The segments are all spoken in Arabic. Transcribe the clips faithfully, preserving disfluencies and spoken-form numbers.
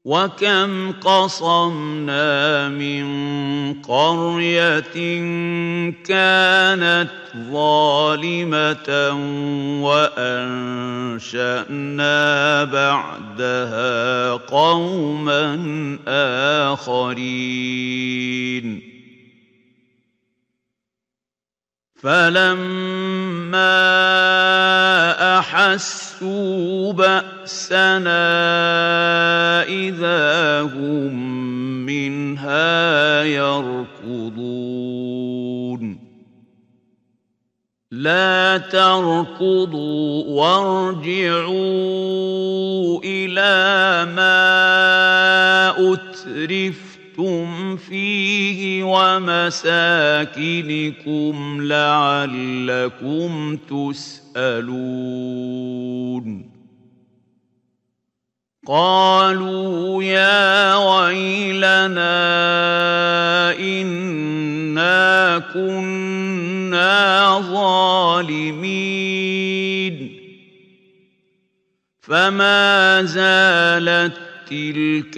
وكم قصمنا من قرية كانت ظالمة وأنشأنا بعدها قوما آخرين فلما أحسوا بأسنا إذا هم منها يركضون لا تركضوا وارجعوا إلى ما أترفتم فيه ومساكنكم لعلكم تسألون قالوا يا ويلنا إنا كنا ظالمين فما زالت تلك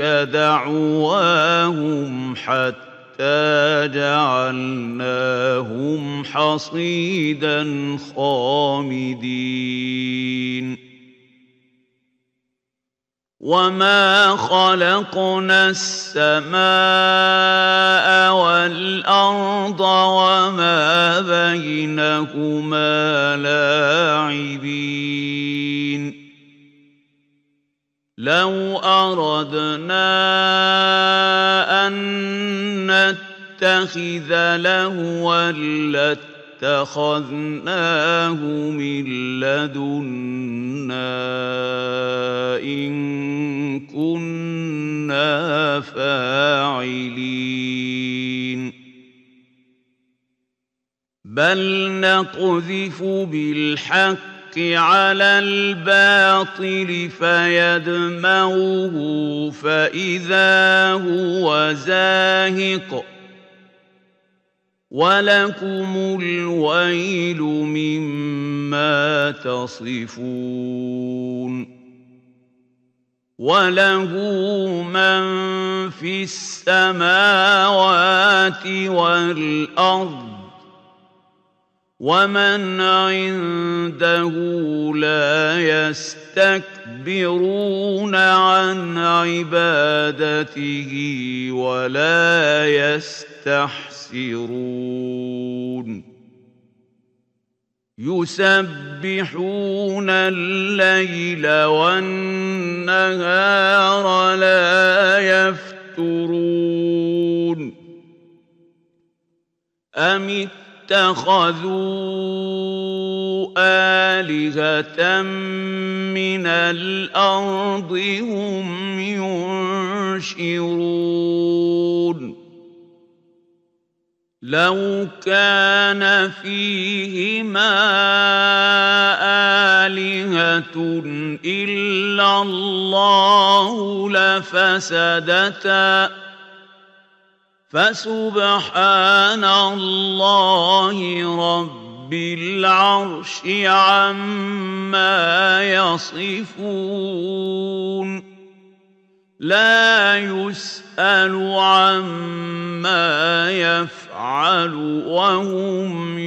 دعواهم حتى جعلناهم حصيدا خامدين وما خلقنا السماء والأرض وما بينهما لاعبين لو أردنا أن نتخذ لهوا لاتخذناه من لدنا إن كنا فاعلين بل نقذف بالحق على الباطل فيدمغه فإذا هو زاهق ولكم الويل مما تصفون وله من في السماوات والأرض ومن عنده لا يستكبرون عن عبادته ولا يستحسرون يسبحون الليل والنهار لا يفترون أم اتخذوا آلهة من الأرض هم ينشرون لو كان فيهما آلهة إلا الله لفسدتا فسبحان الله رب العرش عما يصفون لا يسأل عما يفعل وهم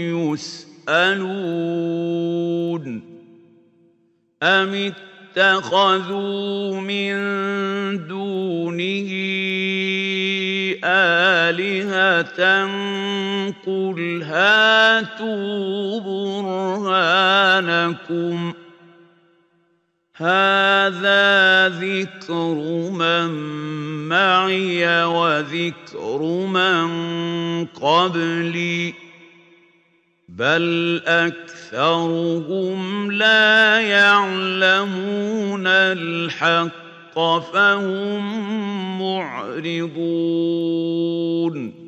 يسألون أم اتخذوا من دونه آلهة قل هاتوا برهانكم هذا ذكر من معي وذكر من قبلي بل أكثرهم لا يعلمون الحق فهم معرضون